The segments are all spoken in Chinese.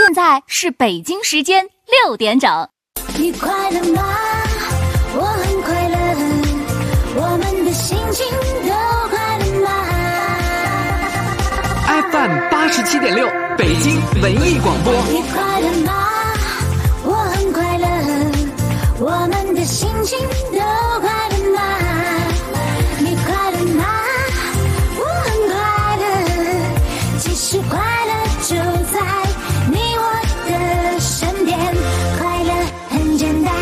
现在是北京时间6点整。 你快乐吗？我很快乐，我们的心情都快乐吗？ FM 87.6北京文艺广播。 你快乐吗？我很快乐，我们的心情都快乐吗？你快乐吗？我很快乐，其实快乐就在你我的身边，快乐很简单。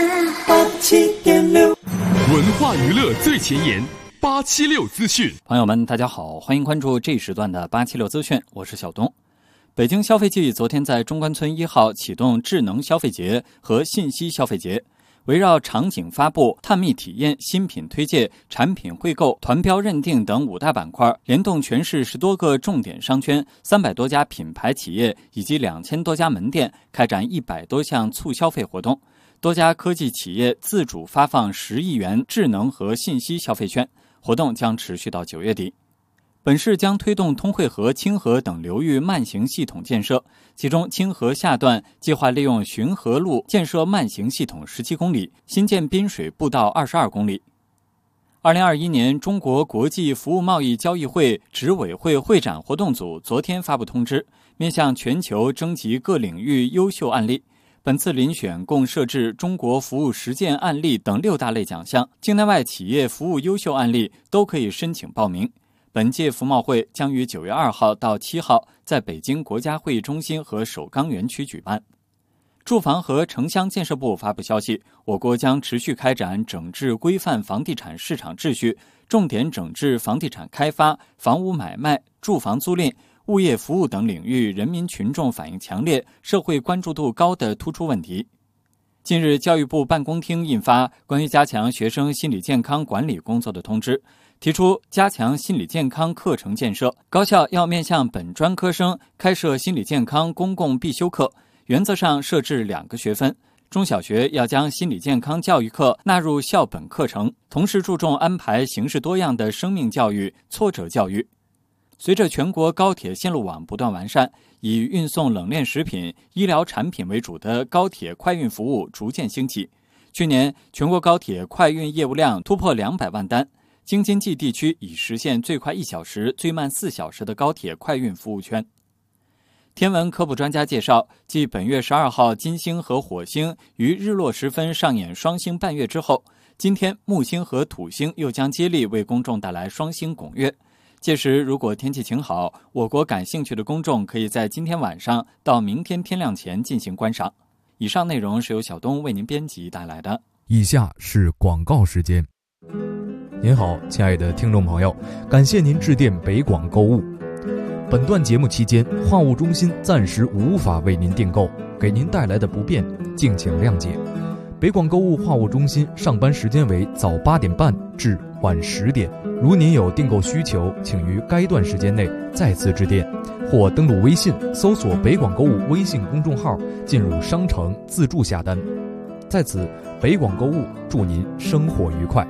87.6 文化娱乐最前沿，876资讯。 朋友们大家好，欢迎关注这一时段的876资讯，我是小东。北京消费季昨天在中关村1号启动智能消费节和信息消费节，围绕场景发布、探秘体验、新品推介、产品汇购、团标认定等5大板块，联动全市10多个重点商圈、300多家品牌企业以及2000多家门店，开展100多项促消费活动。多家科技企业自主发放10亿元智能和信息消费券，活动将持续到9月底。本市将推动通惠河、清河等流域慢行系统建设，其中清河下段计划利用循河路建设慢行系统17公里，新建滨水步道22公里。2021年中国国际服务贸易交易会执委会会展活动组昨天发布通知，面向全球征集各领域优秀案例。本次遴选共设置中国服务实践案例等6大类奖项，境内外企业服务优秀案例都可以申请报名。本届服贸会将于9月2号到7号在北京国家会议中心和首钢园区举办。住房和城乡建设部发布消息，我国将持续开展整治规范房地产市场秩序，重点整治房地产开发、房屋买卖、住房租赁、物业服务等领域人民群众反映强烈、社会关注度高的突出问题。近日，教育部办公厅印发关于加强学生心理健康管理工作的通知，提出加强心理健康课程建设，高校要面向本专科生开设心理健康公共必修课，原则上设置2个学分。中小学要将心理健康教育课纳入校本课程，同时注重安排形式多样的生命教育、挫折教育。随着全国高铁线路网不断完善，以运送冷链食品、医疗产品为主的高铁快运服务逐渐兴起。去年，全国高铁快运业务量突破200万单，京津冀地区已实现最快1小时、最慢4小时的高铁快运服务圈。天文科普专家介绍，继本月12号金星和火星于日落时分上演双星伴月之后，今天木星和土星又将接力为公众带来双星拱月。届时如果天气晴好，我国感兴趣的公众可以在今天晚上到明天天亮前进行观赏。以上内容是由小东为您编辑带来的。 以下是广告时间。您好，亲爱的听众朋友，感谢您致电北广购物。本段节目期间，话务中心暂时无法为您订购，给您带来的不便，敬请谅解。北广购物话务中心上班时间为早8点半至晚10点，如您有订购需求，请于该段时间内再次致电，或登录微信搜索北广购物微信公众号，进入商城自助下单。在此，北广购物祝您生活愉快。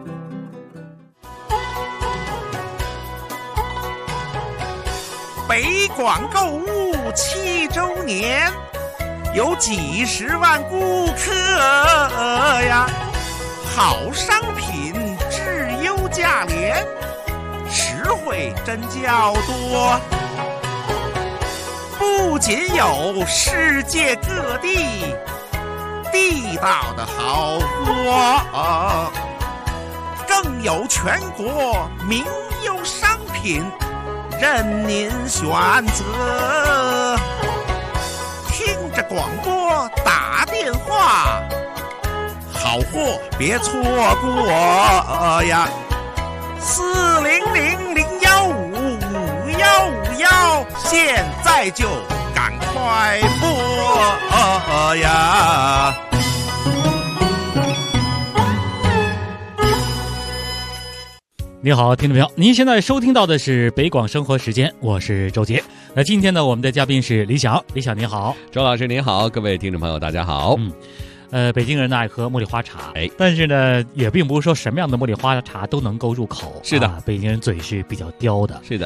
北广购物7周年，有几十万顾客呀，好商品质优价廉，实惠真较多。不仅有世界各地地道的好货，更有全国名优商品任您选择。听着广播打电话，好货别错过呀！4000155151，现在就赶快拨呀！ 你好，听众朋友，您现在收听到的是北广生活时间，我是周杰。那今天呢，我们的嘉宾是李想，李想您好。 周老师您好，各位听众朋友大家好。 北京人呢爱喝茉莉花茶，但是呢也并不是说什么样的茉莉花茶都能够入口。 是的， 北京人嘴是比较刁的。 是的。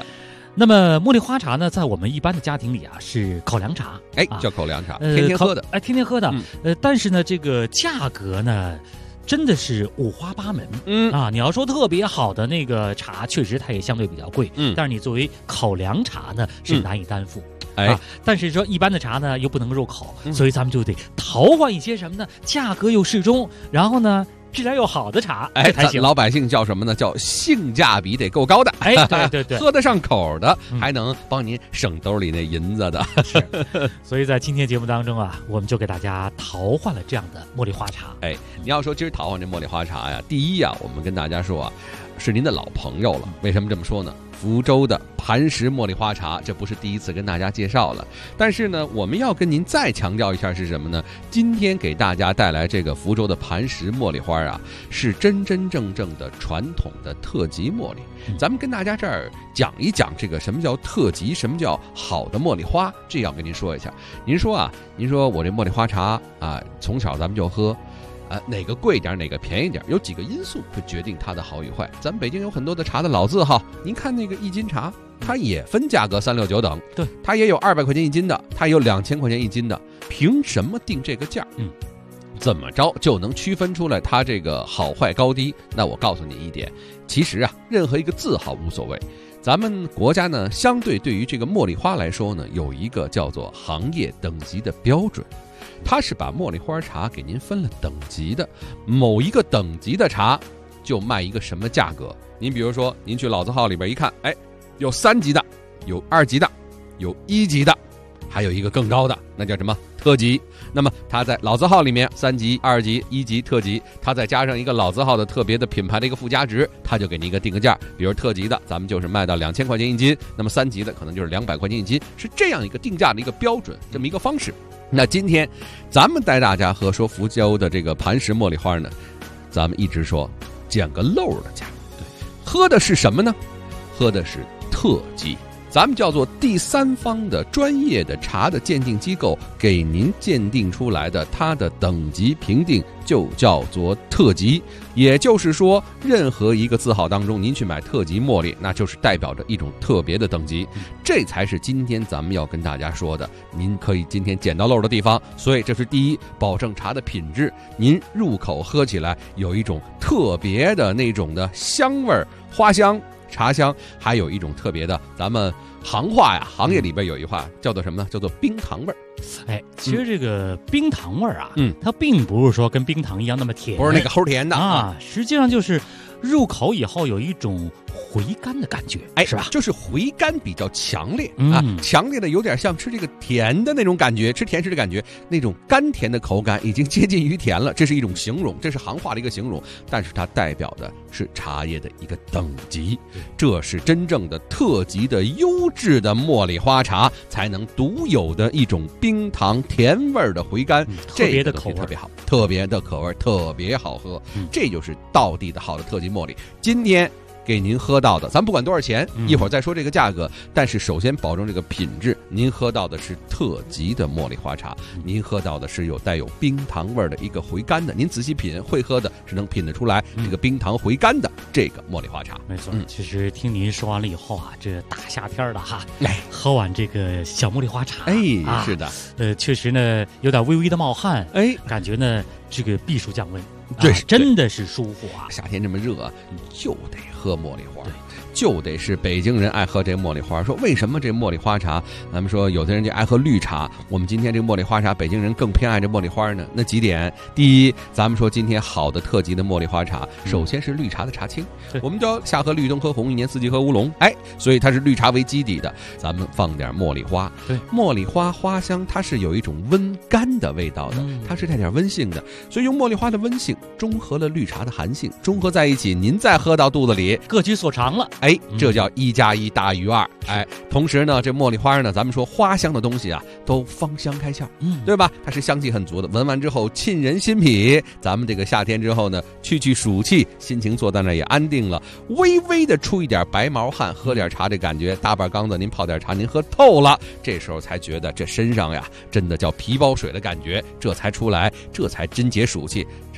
那么茉莉花茶呢，在我们一般的家庭里啊是口粮茶， 叫口粮茶，天天喝的， 天天喝的。但是呢，这个价格呢，真的是五花八门。你要说特别好的那个茶，确实它也相对比较贵。但是你作为口粮茶呢，是难以担负。但是说一般的茶呢又不能入口，所以咱们就得淘换一些什么呢？价格又适中，然后呢质量又好的茶，才行。 老百姓叫什么呢？叫性价比得够高的。 对， 喝得上口的，还能帮您省兜里那银子的。 是，所以在今天节目当中啊，我们就给大家淘换了这样的茉莉花茶。 你要说今儿淘换这茉莉花茶呀，第一啊，我们跟大家说啊，是您的老朋友了。为什么这么说呢？福州的磐石茉莉花茶，这不是第一次跟大家介绍了。但是呢，我们要跟您再强调一下是什么呢？今天给大家带来这个福州的磐石茉莉花啊，是真真正正的传统的特级茉莉。咱们跟大家这儿讲一讲这个什么叫特级，什么叫好的茉莉花，这要跟您说一下。您说我这茉莉花茶啊，从小咱们就喝。哪个贵点，哪个便宜点，有几个因素会决定它的好与坏。咱们北京有很多的茶的老字号，您看那个一斤茶，它也分价格3、6、9等， 对， 它也有200块钱一斤的，它也有2000块钱一斤的，凭什么定这个价？怎么着就能区分出来它这个好坏高低？那我告诉你一点，其实啊，任何一个字号无所谓。咱们国家呢，相对于这个茉莉花来说呢，有一个叫做行业等级的标准。它是把茉莉花茶给您分了等级的，某一个等级的茶就卖一个什么价格。您比如说，您去老字号里边一看，有3级的，有2级的，有1级的，还有一个更高的，那叫什么特级。那么它在老字号里面3级、2级、1级、特级，它再加上一个老字号的特别的品牌的一个附加值，它就给您一个定个价。比如特级的，咱们就是卖到2000块钱一斤，那么3级的可能就是200块钱一斤，是这样一个定价的一个标准，这么一个方式。那今天咱们带大家说福州的这个磐石茉莉花呢，咱们一直说捡个漏的价，喝的是什么呢？喝的是特级。咱们叫做第三方的专业的茶的鉴定机构给您鉴定出来的，它的等级评定就叫做特级。也就是说，任何一个字号当中您去买特级茉莉，那就是代表着一种特别的等级，这才是今天咱们要跟大家说的，您可以今天捡到漏的地方。所以这是第一，保证茶的品质，您入口喝起来有一种特别的那种的香味儿、花香、茶香，还有一种特别的，咱们行话呀，行业里边有一话叫做什么呢？叫做冰糖味儿。 其实这个冰糖味儿啊，它并不是说跟冰糖一样那么甜， 不是那个齁甜的啊，实际上就是入口以后有一种回甘的感觉，是吧？ 就是回甘比较强烈啊，强烈的有点像吃这个甜的那种感觉，吃甜食的感觉，那种甘甜的口感已经接近于甜了，这是一种形容，这是行话的一个形容，但是它代表的是茶叶的一个等级，这是真正的特级的优质的茉莉花茶才能独有的一种冰糖甜味的回甘， 特别的口味特别好，特别的口味，特别好喝，这就是道地的好的特级茉莉。今天给您喝到的，咱不管多少钱，一会儿再说这个价格，但是首先保证这个品质，您喝到的是特级的茉莉花茶，您喝到的是带有冰糖味的一个回甘的，您仔细品，会喝的是能品得出来这个冰糖回甘的这个茉莉花茶。 没错，其实听您说完了以后啊，这大夏天的哈，喝完这个小茉莉花茶， 是的， 确实呢有点微微的冒汗，感觉呢这个避暑降温。 对， 真的是舒服啊！ 夏天这么热，就得喝茉莉花，就得是北京人爱喝这茉莉花。说为什么这茉莉花茶，咱们说有的人就爱喝绿茶，我们今天这茉莉花茶，北京人更偏爱这茉莉花呢？那几点：第一，咱们说今天好的特级的茉莉花茶，首先是绿茶的茶青，我们叫夏喝绿，冬喝红，一年四季喝乌龙，所以它是绿茶为基底的，咱们放点茉莉花，茉莉花花香，它是有一种温甘的味道的，它是带点温性的，所以用茉莉花的温性中和了绿茶的寒性，中和在一起，您再喝到肚子里， 各取所长了。 这叫1+1大于2。同时呢，这茉莉花呢，咱们说花香的东西啊，都芳香开窍，对吧？它是香气很足的，闻完之后沁人心脾。咱们这个夏天之后呢，去暑气，心情坐在那也安定了，微微的出一点白毛汗，喝点茶这感觉，大半缸子您泡点茶，您喝透了，这时候才觉得这身上呀，真的叫皮包水的感觉，这才出来，这才真解暑气。什么喝那个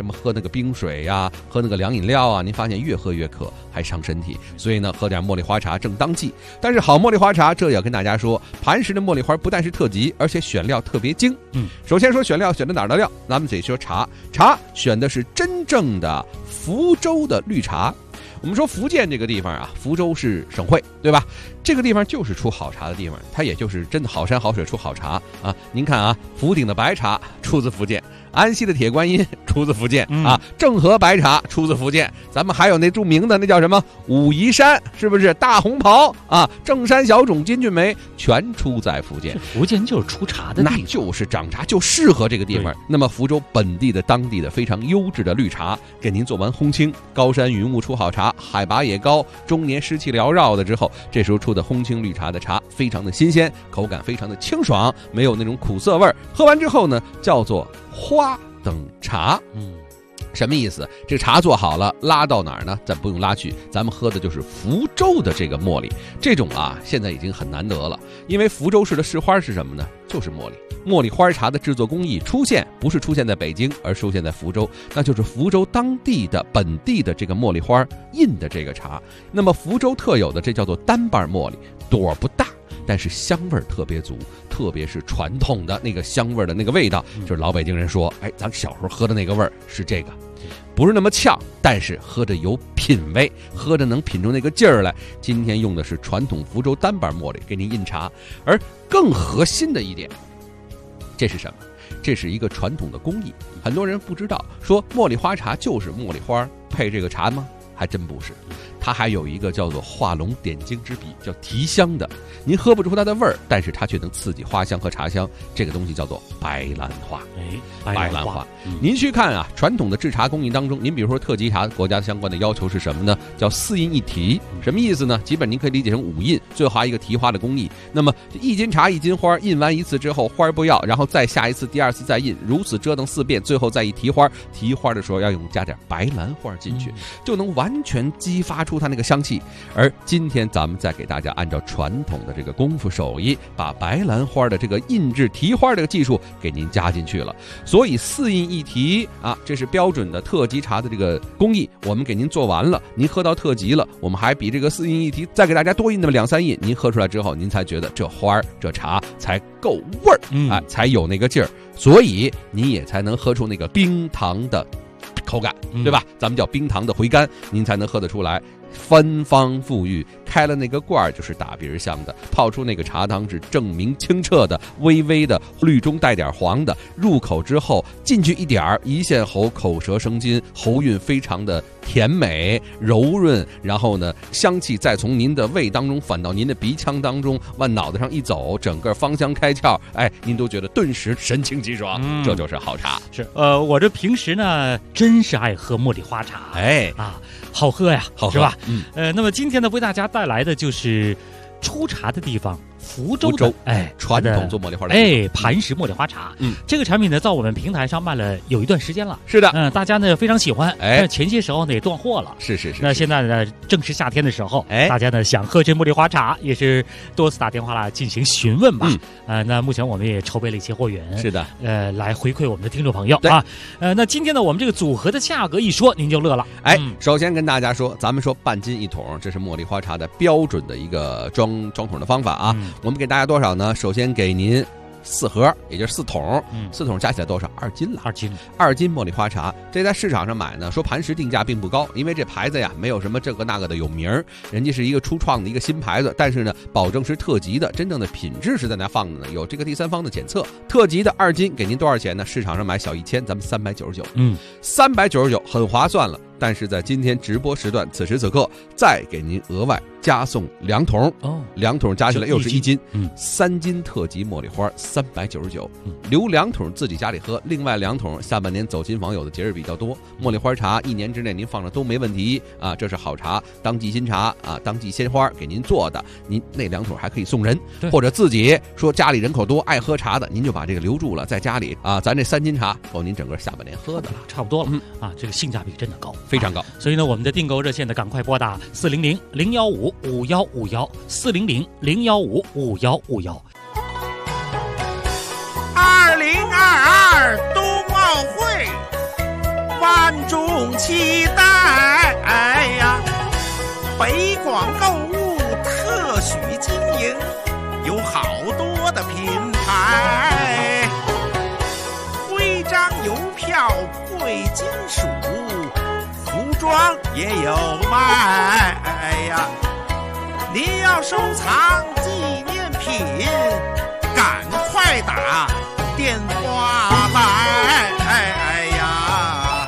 冰水呀，喝那个凉饮料啊，您发现越喝越渴，还伤身体。所以呢，喝点茉莉花茶正当季。但是好茉莉花茶，这也要跟大家说，磐石的茉莉花不但是特级，而且选料特别精。首先说选料选的哪儿的料，咱们得说茶选的是真正的福州的绿茶。我们说福建这个地方啊，福州是省会，对吧？这个地方就是出好茶的地方，它也就是真的好山好水出好茶啊。您看啊，福鼎的白茶出自福建，安溪的铁观音出自福建啊，正和白茶出自福建，咱们还有那著名的那叫什么武夷山，是不是大红袍啊？正山小种、金骏眉全出在福建。 福建就是出茶的地方， 那就是长茶，就适合这个地方。那么福州本地的当地的非常优质的绿茶，给您做完烘青，高山云雾出好茶，海拔也高，中年湿气缭绕的之后，这时候出的烘青绿茶的茶非常的新鲜，口感非常的清爽，没有那种苦涩味儿。喝完之后呢，叫做花等茶。什么意思？这茶做好了，拉到哪儿呢？咱不用拉去，咱们喝的就是福州的这个茉莉。这种啊，现在已经很难得了，因为福州市的市花是什么呢？就是茉莉。茉莉花茶的制作工艺不是出现在北京，而出现在福州，那就是福州当地的本地的这个茉莉花印的这个茶。那么福州特有的这叫做单瓣茉莉，朵不大，但是香味儿特别足，特别是传统的那个香味儿的那个味道，就是老北京人说，哎，咱小时候喝的那个味儿是这个，不是那么呛，但是喝着有品味，喝着能品出那个劲儿来。今天用的是传统福州单瓣茉莉给您印茶，而更核心的一点，这是什么？这是一个传统的工艺，很多人不知道，说茉莉花茶就是茉莉花配这个茶吗？还真不是，它还有一个叫做画龙点睛之笔，叫提香的。您喝不出它的味儿，但是它却能刺激花香和茶香。这个东西叫做白兰花。白兰花。您去看啊，传统的制茶工艺当中，您比如说特级茶，国家相关的要求是什么呢？叫4印1提。什么意思呢？基本您可以理解成5印，最后还一个提花的工艺。那么1斤茶1斤花，印完一次之后花不要，然后再下一次，第二次再印，如此折腾4遍，最后再一提花。提花的时候要加点白兰花进去，就能完全激发出它那个香气。而今天咱们再给大家按照传统的这个功夫手艺，把白兰花的这个印制提花这个技术给您加进去了。所以4印1提啊，这是标准的特级茶的这个工艺，我们给您做完了，您喝到特级了，我们还比这个4印1提再给大家多印那么2、3印，您喝出来之后，您才觉得这花这茶才够味儿，才有那个劲儿，所以您也才能喝出那个冰糖的口感，对吧？咱们叫冰糖的回甘，您才能喝得出来。芬芳馥郁，开了那个罐儿就是打鼻香的，泡出那个茶汤是证明清澈的，微微的绿中带点黄的，入口之后进去一点儿，一陷喉，口舌生津，喉韵非常的甜美柔润，然后呢，香气再从您的胃当中反到您的鼻腔当中，往脑袋上一走，整个芳香开窍，哎，您都觉得顿时神清气爽，这就是好茶。 是，我这平时呢，真是爱喝茉莉花茶， 哎啊，好喝呀， 好喝是吧？那么今天呢，为大家带来的就是出茶的地方。福州的传统做茉莉花的磐石茉莉花茶，这个产品呢，在我们平台上卖了有一段时间了， 是的， 大家呢非常喜欢，但是前些时候呢也断货了， 是。 那现在呢正是夏天的时候，大家呢想喝这茉莉花茶，也是多次打电话来进行询问吧，那目前我们也筹备了一些货源， 是的， 来回馈我们的听众朋友啊，那今天呢我们这个组合的价格一说，您就乐了， 首先跟大家说，咱们说半斤1桶，这是茉莉花茶的标准的一个装桶的方法啊。我们给大家多少呢？首先给您4盒，也就是4桶，4桶加起来多少？2斤了。2斤茉莉花茶，这在市场上买呢，说磐石定价并不高，因为这牌子呀没有什么这个那个的有名儿，人家是一个初创的一个新牌子，但是呢，保证是特级的，真正的品质是在那放的呢，有这个第三方的检测。特级的2斤给您多少钱呢？市场上买小1000，咱们399，399很划算了。但是在今天直播时段，此时此刻再给您额外加送2桶，2桶加起来又是1斤，3斤特级茉莉花399，留2桶自己家里喝，另外2桶下半年走亲访友的节日比较多，茉莉花茶1年之内您放着都没问题啊，这是好茶，当季新茶啊，当季鲜花给您做的，您那2桶还可以送人，或者自己说家里人口多爱喝茶的，您就把这个留住了，在家里啊，咱这3斤茶够您整个下半年喝的了， 差不多了啊，这个性价比真的高。 非常高， 所以呢，我们的订购热线呢，赶快拨打400-015-5151，400-015-5151。 2022冬奥会，万众期待呀！北广购物特许经营，有好多的品牌，徽章、邮票、贵金属，服装也有卖呀！您要收藏纪念品，赶快打电话来呀！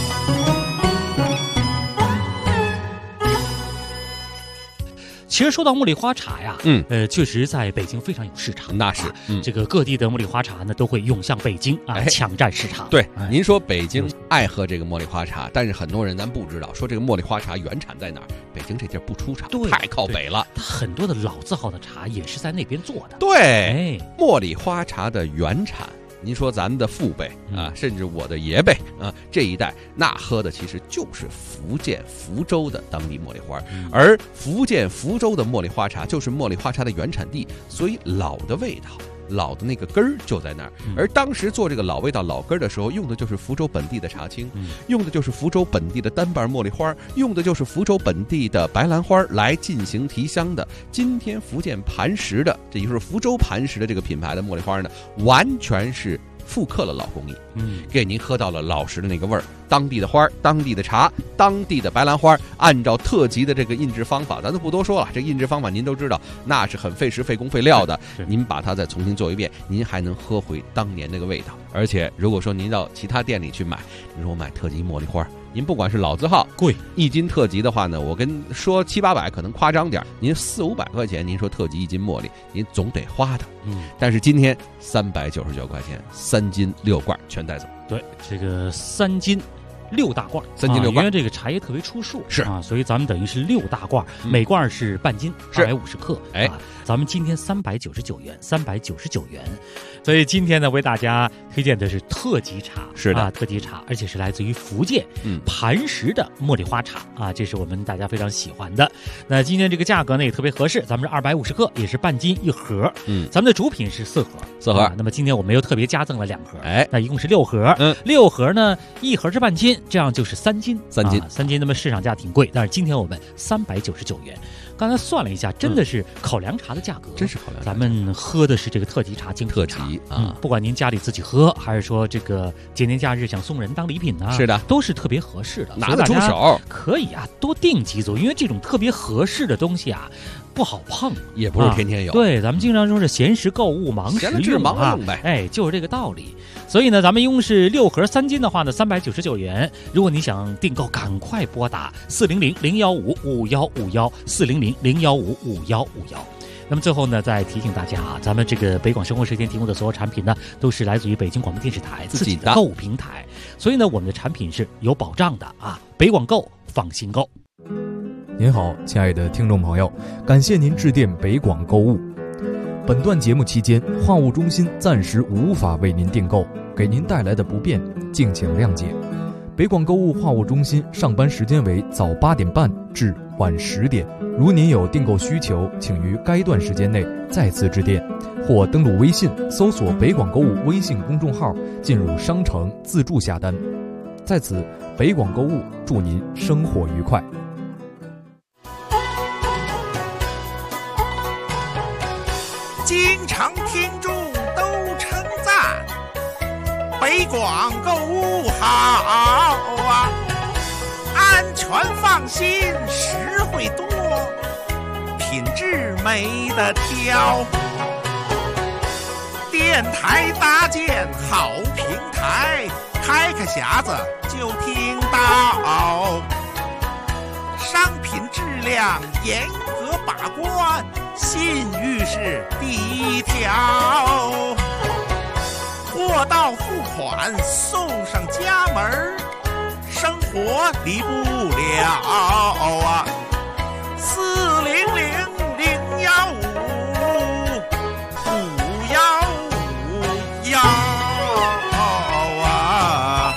其实说到茉莉花茶呀，确实在北京非常有市场。 那是， 这个各地的茉莉花茶呢都会涌向北京啊，抢占市场。 对，您说北京爱喝这个茉莉花茶，但是很多人咱不知道，说这个茉莉花茶原产在哪儿？北京这地儿不出产，太靠北了。 它很多的老字号的茶也是在那边做的。 对，茉莉花茶的原产。您说咱们的父辈啊，甚至我的爷辈啊，这一代那喝的其实就是福建福州的当地茉莉花，而福建福州的茉莉花茶就是茉莉花茶的原产地，所以老的味道。老的那个根儿就在那儿，而当时做这个老味道老根儿的时候，用的就是福州本地的茶青，用的就是福州本地的单瓣茉莉花，用的就是福州本地的白兰花来进行提香的。今天福建磐石的，这就是福州磐石的这个品牌的茉莉花呢，完全是复刻了老工艺，给您喝到了老实的那个味儿。当地的花，当地的茶，当地的白兰花，按照特级的这个印制方法，咱都不多说了。这印制方法您都知道，那是很费时、费工、费料的。您把它再重新做一遍，您还能喝回当年那个味道。而且，如果说您到其他店里去买，您说我买特级茉莉花，您不管是老字号贵 1斤特级的话呢，我跟说700-800可能夸张点，您400-500块钱，您说特级1斤茉莉，您总得花的。但是今天399块钱，3斤6罐全带走。 对，这个3斤6大罐 ，3斤6罐， 因为这个茶叶特别出数， 是啊，所以咱们等于是6大罐，每罐是半斤，250克。咱们今天399元，399元。所以今天呢，为大家推荐的是特级茶， 是的， 特级茶，而且是来自于福建磐石的茉莉花茶啊，这是我们大家非常喜欢的。那今天这个价格呢也特别合适，咱们是250克，也是半斤1盒。咱们的主品是4盒，那么今天我们又特别加赠了2盒，那一共是6盒。6盒呢，1盒是半斤，这样就是3斤，3斤。那么市场价挺贵，但是今天我们399元。刚才算了一下，真的是考量茶的价格， 真是考量。 咱们喝的是这个特级茶、精品茶啊， 不管您家里自己喝，还是说这个节年假日想送人当礼品呢， 是的， 都是特别合适的， 拿得出手。 可以啊，多订几组，因为这种特别合适的东西啊，不好碰， 也不是天天有。 对，咱们经常说是闲时购物，忙时用啊， 就是这个道理。所以呢，咱们一共是6盒3斤的话呢，399元。如果你想订购，赶快拨打400-015-5151，400-015-5151。那么最后呢，再提醒大家啊，咱们这个北广生活时间提供的所有产品呢，都是来自于北京广播电视台自己的购物平台，所以呢，我们的产品是有保障的啊。北广购，放心购。 您好，亲爱的听众朋友，感谢您致电北广购物。本段节目期间，话务中心暂时无法为您订购，给您带来的不便，敬请谅解。北广购物话务中心上班时间为早8点半至晚10点。如您有订购需求，请于该段时间内再次致电，或登录微信搜索北广购物微信公众号，进入商城自助下单。在此，北广购物祝您生活愉快。 经常听众都称赞北广购物好啊，安全放心，实惠多，品质没得挑。电台搭建好平台，开个匣子就听到，商品质量严格把关，信誉是第一条，货到付款送上家门，生活离不了啊！400-015-5151啊！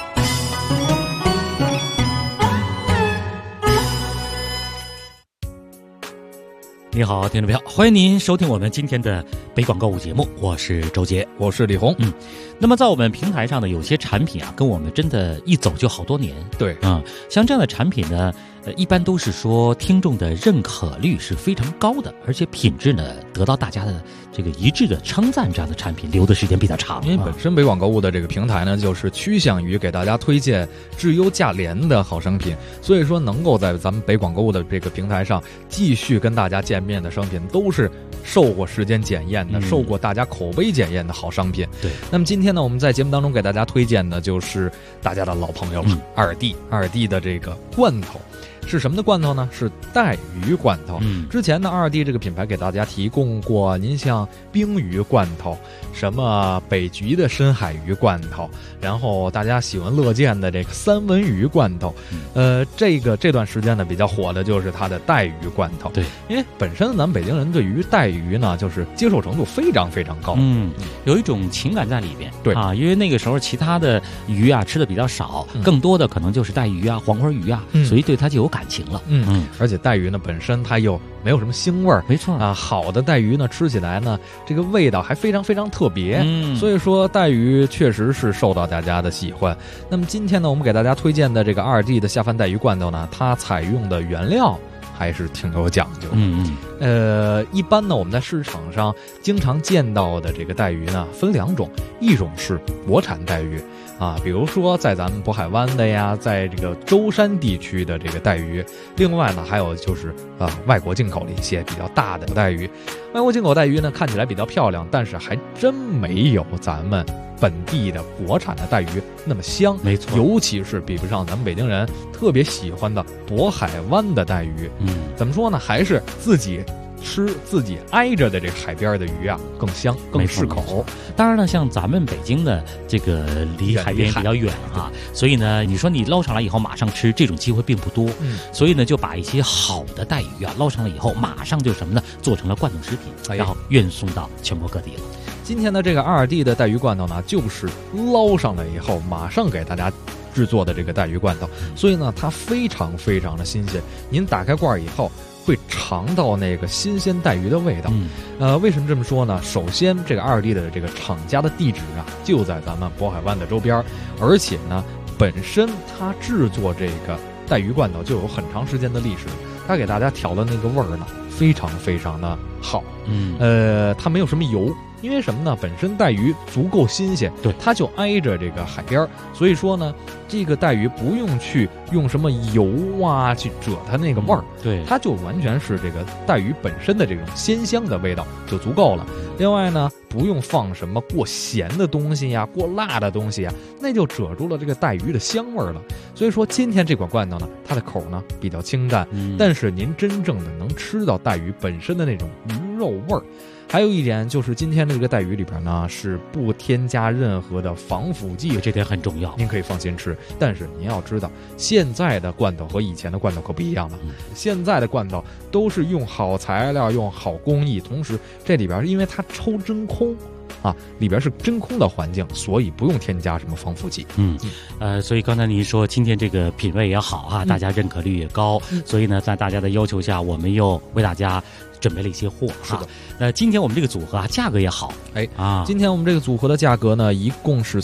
你好，听众朋友，欢迎您收听我们今天的北广购物节目，我是周杰， 我是李红。 那么在我们平台上呢，有些产品啊，跟我们真的一走就好多年。 对， 像这样的产品呢，一般都是说听众的认可率是非常高的，而且品质呢得到大家的这个一致的称赞，这样的产品留的时间比较长。 因为本身北广购物的这个平台呢，就是趋向于给大家推荐质优价廉的好商品，所以说能够在咱们北广购物的这个平台上继续跟大家见面的商品，都是受过时间检验的，受过大家口碑检验的好商品。 对， 那么今天呢，我们在节目当中给大家推荐的就是大家的老朋友了，二弟的这个罐头。是什么的罐头呢？是带鱼罐头。之前呢，二弟这个品牌给大家提供过，您像冰鱼罐头，什么北极的深海鱼罐头，然后大家喜闻乐见的这个三文鱼罐头。这段时间呢比较火的就是它的带鱼罐头。 对， 因为本身咱们北京人对于带鱼呢，就是接受程度非常非常高。 有一种情感在里边。 对啊，因为那个时候其他的鱼啊吃的比较少，更多的可能就是带鱼啊、黄花鱼啊，所以对它就有感情了。 而且带鱼呢本身它又没有什么腥味儿， 没错啊。好的带鱼呢吃起来呢，这个味道还非常非常特别。所以说带鱼确实是受到大家的喜欢。那么今天呢，我们给大家推荐的这个二弟的下饭带鱼罐头呢，它采用的原料还是挺有讲究的。一般呢，我们在市场上经常见到的这个带鱼呢，分两种，一种是国产带鱼啊，比如说在咱们渤海湾的呀，在这个舟山地区的这个带鱼。另外呢，还有就是外国进口的一些比较大的带鱼。外国进口带鱼呢，看起来比较漂亮，但是还真没有咱们本地的国产的带鱼那么香。 没错， 尤其是比不上咱们北京人特别喜欢的渤海湾的带鱼。怎么说呢？还是自己吃自己挨着的这个海边的鱼啊，更香更适口。 当然了，像咱们北京的这个离海边比较远啊，所以呢，你说你捞上来以后马上吃，这种机会并不多。所以呢，就把一些好的带鱼啊捞上来以后，马上就什么呢，做成了罐头食品，然后运送到全国各地了。 今天的这个二弟的带鱼罐头呢，就是捞上来以后马上给大家制作的这个带鱼罐头，所以呢，它非常非常的新鲜。您打开罐以后，会尝到那个新鲜带鱼的味道。为什么这么说呢？首先，这个二弟的这个厂家的地址啊，就在咱们渤海湾的周边，而且呢，本身它制作这个带鱼罐头就有很长时间的历史，它给大家调的那个味儿呢，非常非常的好。它没有什么油。因为什么呢？本身带鱼足够新鲜， 对， 它就挨着这个海边，所以说呢，这个带鱼不用去用什么油啊去遮它那个味儿， 对， 它就完全是这个带鱼本身的这种鲜香的味道就足够了。另外呢，不用放什么过咸的东西呀、过辣的东西呀，那就遮住了这个带鱼的香味了。所以说，今天这款罐头呢，它的口呢比较清淡，但是您真正的能吃到带鱼本身的那种鱼肉味儿。还有一点就是今天的这个带鱼里边呢，是不添加任何的防腐剂， 这点很重要， 您可以放心吃。但是您要知道，现在的罐头和以前的罐头可不一样了。现在的罐头都是用好材料、用好工艺，同时这里边因为它抽真空啊，里边是真空的环境，所以不用添加什么防腐剂。 所以刚才您说今天这个品味也好啊，大家认可率也高，所以呢，在大家的要求下，我们又为大家准备了一些货。 是的， 今天我们这个组合啊，价格也好。 今天我们这个组合的价格呢，一共是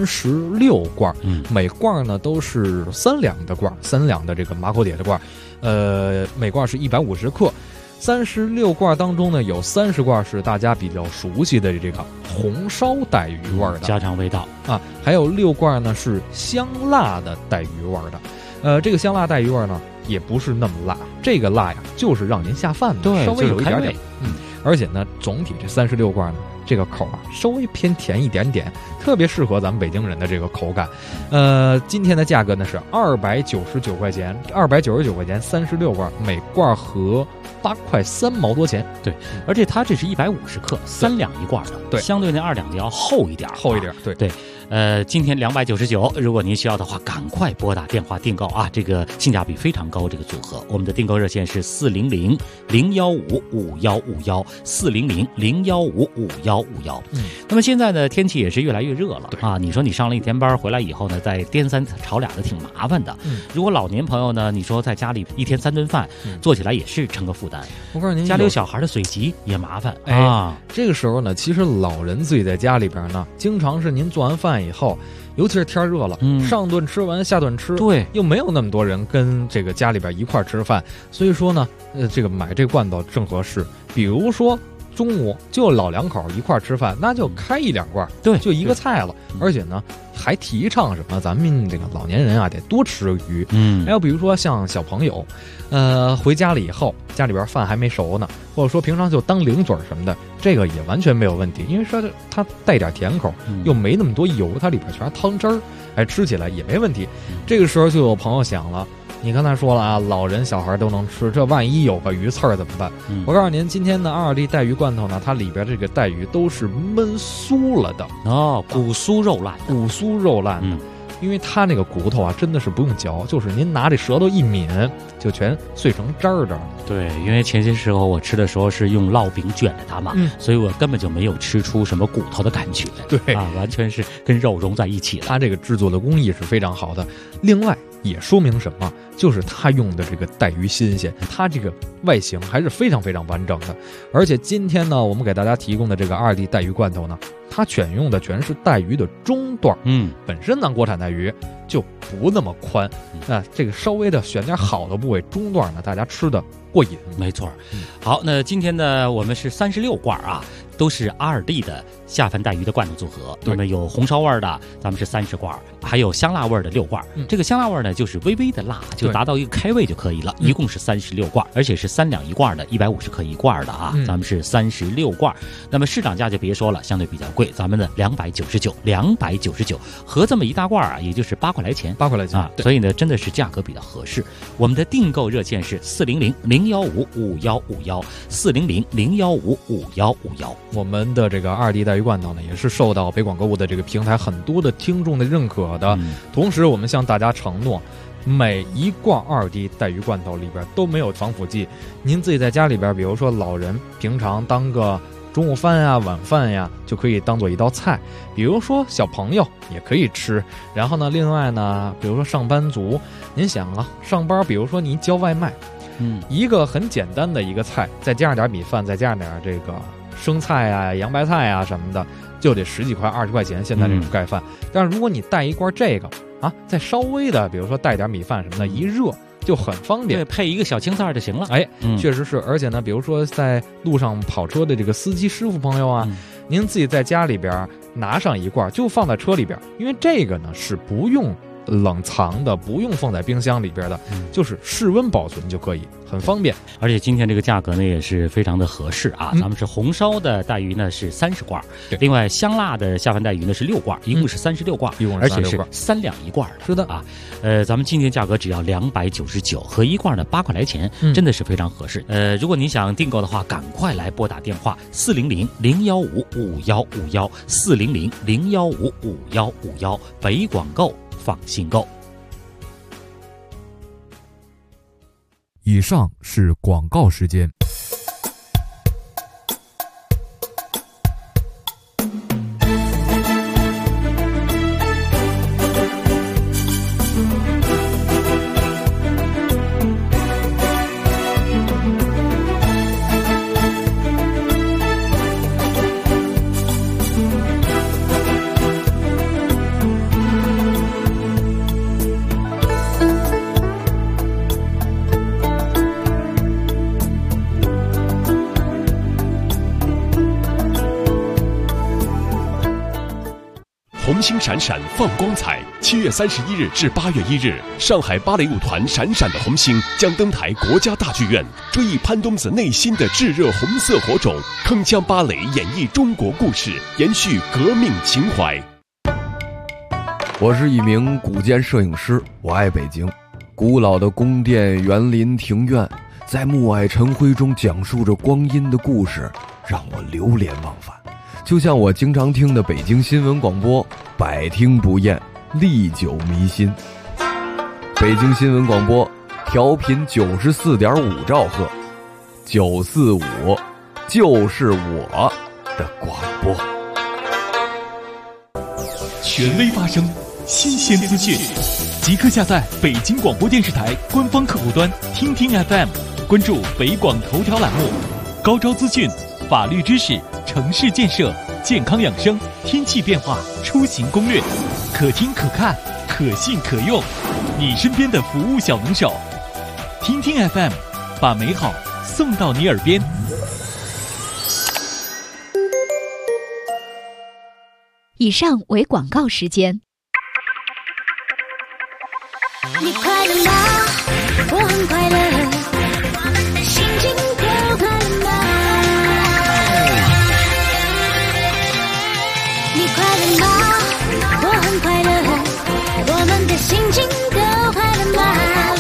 36罐，每罐呢都是3两的罐，3两的这个马口碟的罐，每罐是150克。36罐当中呢，有30罐是大家比较熟悉的这个红烧带鱼味的家常味道啊，还有6罐呢是香辣的带鱼味的。这个香辣带鱼味呢，也不是那么辣，这个辣呀，就是让您下饭的， 对， 稍微有一点点。 就是而且呢，总体这36罐呢，这个口啊稍微偏甜一点点，特别适合咱们北京人的这个口感。今天的价格呢是299块钱，299块钱36罐，每罐合8块3毛多钱。 对，而且它这是150克，3两一罐的， 对， 相对那2两的要厚一点， 厚一点。对。 今天299，如果您需要的话，赶快拨打电话订购啊！这个性价比非常高，这个组合。我们的订购热线是400-015-5151，400-015-5151。那么现在呢，天气也是越来越热了啊！你说你上了一天班回来以后呢，再颠三炒俩的挺麻烦的。如果老年朋友呢，你说在家里一天3顿饭，做起来也是成个负担。 我告诉您， 家里有小孩的水急也麻烦这个时候呢，其实老人自己在家里边呢，经常是您做完饭以后，尤其是天热了，上顿吃完下顿吃， 对， 又没有那么多人跟这个家里边一块吃饭，所以说呢，这个买这个罐头正合适。比如说中午就老两口一块吃饭，那就开1-2罐， 对， 就一个菜了。而且呢，还提倡什么？咱们这个老年人啊，得多吃鱼。还有比如说像小朋友，回家了以后，家里边饭还没熟呢，或者说平常就当零嘴什么的，这个也完全没有问题，因为说它带点甜口，又没那么多油，它里边全是汤汁儿，吃起来也没问题。这个时候就有朋友想了。你刚才说了啊，老人小孩都能吃，这万一有个鱼刺儿怎么办？我告诉您，今天的2D 带鱼罐头呢，它里边这个带鱼都是焖酥了的骨酥肉烂的， 因为它那个骨头啊，真的是不用嚼，就是您拿这舌头一抿，就全碎成渣儿的。 对，因为前些时候我吃的时候是用烙饼卷着它嘛，所以我根本就没有吃出什么骨头的感觉。 对啊，完全是跟肉融在一起了。 它这个制作的工艺是非常好的。另外也说明什么？就是它用的这个带鱼新鲜，它这个外形还是非常非常完整的。而且今天呢，我们给大家提供的这个2D 带鱼罐头呢，它选用的全是带鱼的中段。本身呢，国产带鱼就不那么宽，这个稍微的选点好的部位，中段呢，大家吃的过瘾。 没错。好，那今天呢，我们是36罐啊，都是2D 的下饭带鱼的罐头组合。那么有红烧味的，咱们是30罐，还有香辣味的6罐。这个香辣味呢，就是微微的辣，就达到一个开胃就可以了。一共是36罐，而且是3两1罐的，150克1罐的啊。咱们是36罐。那么市场价就别说了，相对比较贵，咱们的299，合这么一大罐啊，也就是8块来钱啊。所以呢，真的是价格比较合适。我们的订购热线是400-015-5151，400-015-5151。 我们的这个2D 带鱼罐头呢，也是受到北广购物的这个平台很多的听众的认可的。同时，我们向大家承诺，每一罐2D 带鱼罐头里边都没有防腐剂。您自己在家里边，比如说老人平常当个中午饭呀、晚饭呀，就可以当做一道菜。比如说小朋友也可以吃。然后呢，另外呢，比如说上班族，您想啊，上班比如说你叫外卖，一个很简单的一个菜，再加上点米饭，再加上点这个生菜啊、洋白菜啊什么的，就得10几块、20块钱。现在这种盖饭，但是如果你带一罐这个啊，再稍微的，比如说带点米饭什么的，一热就很方便， 对，配一个小青菜就行了。 确实是。而且呢，比如说在路上跑车的这个司机师傅朋友啊，您自己在家里边拿上一罐，就放在车里边，因为这个呢是不用冷藏的，不用放在冰箱里边的，就是室温保存就可以，很方便。 而且今天这个价格呢也是非常的合适啊。咱们是红烧的带鱼呢是30罐，另外香辣的下饭带鱼呢是6罐，一共是36罐，而且是3两1罐的。 是的啊，咱们今天价格只要299，合一罐的8块来钱，真的是非常合适。如果您想订购的话，赶快来拨打电话400-015-5151，400-015-5151，北广购放心购。 以上是广告时间。 红星闪闪放光彩，7月31日至8月1日，上海芭蕾舞团闪闪的红星将登台国家大剧院，追忆潘冬子内心的炙热红色火种，铿锵芭蕾演绎中国故事，延续革命情怀。 我是一名古建摄影师，我爱北京。古老的宫殿、园林、庭院，在暮霭晨辉中讲述着光阴的故事，让我流连忘返。 就像我经常听的北京新闻广播，百听不厌，历久弥新。北京新闻广播调频94.5兆赫，945就是我的广播。 权威发声，新鲜资讯，即刻下载北京广播电视台官方客户端听听 FM， 关注北广头条栏目，高招资讯、法律知识、城市建设、健康养生、天气变化、出行攻略，可听可看，可信可用，你身边的服务小能手。听听 FM， 把美好送到你耳边。 以上为广告时间。 你快乐吗？我很快乐，心情都快乐吗？你快乐吗？我很快乐，我们的心情都快乐吗？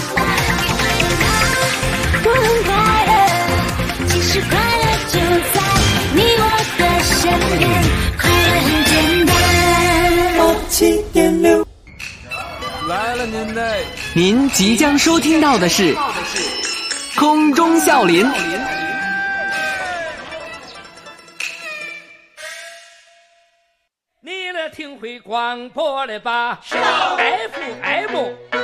我很快乐，其实快乐就在你我的身边，快乐很简单。7.6 来了您即将收听到的是空中笑林。 你来听会广播了吧？是的 FM